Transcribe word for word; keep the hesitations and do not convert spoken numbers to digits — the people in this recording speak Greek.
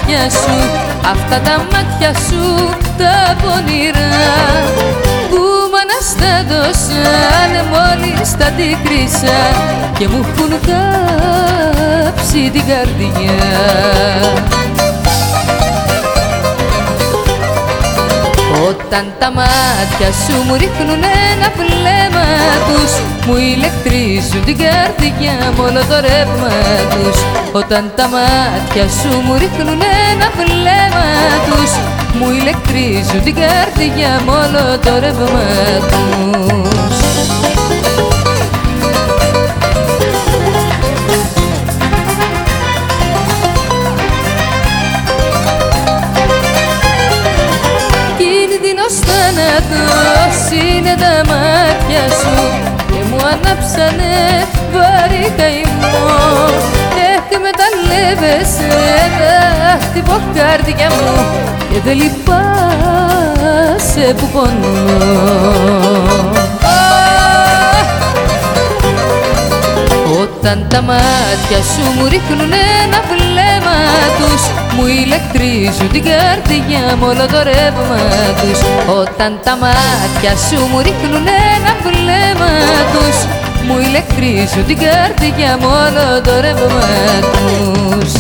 μάτια σου, αυτά τα μάτια σου τα πονηρά που μ' αναστάτωσαν μόλις τα αντίκρισα και μου έχουν κάψει την καρδιά. Όταν τα μάτια σου μου ρίχνουν ένα βλέμμα τους, μου ηλεκτρίζουν την καρδιά με όλο το ρεύμα τους. Όταν τα μάτια σου μου ρίχνουν ένα βλέμμα τους, μου ηλεκτρίζουν την καρδιά με όλο το ρεύμα τους. Θάνατος είναι τα μάτια σου και μου ανάψανε βαρύ καημό. Εκμεταλλεύεσαι τα χτυποκάρδια μου και δεν λυπάσαι που πονώ. Όταν τα μάτια σου μου ρίχνουν ένα βλέμμα τους, μου ηλεκτρίζουν την καρδιά με όλο το ρεύμα τους. Όταν τα μάτια σου μου ρίχνουν ένα βλέμμα τους, μου ηλεκτρίζουν την καρδιά με όλο το ρεύμα τους.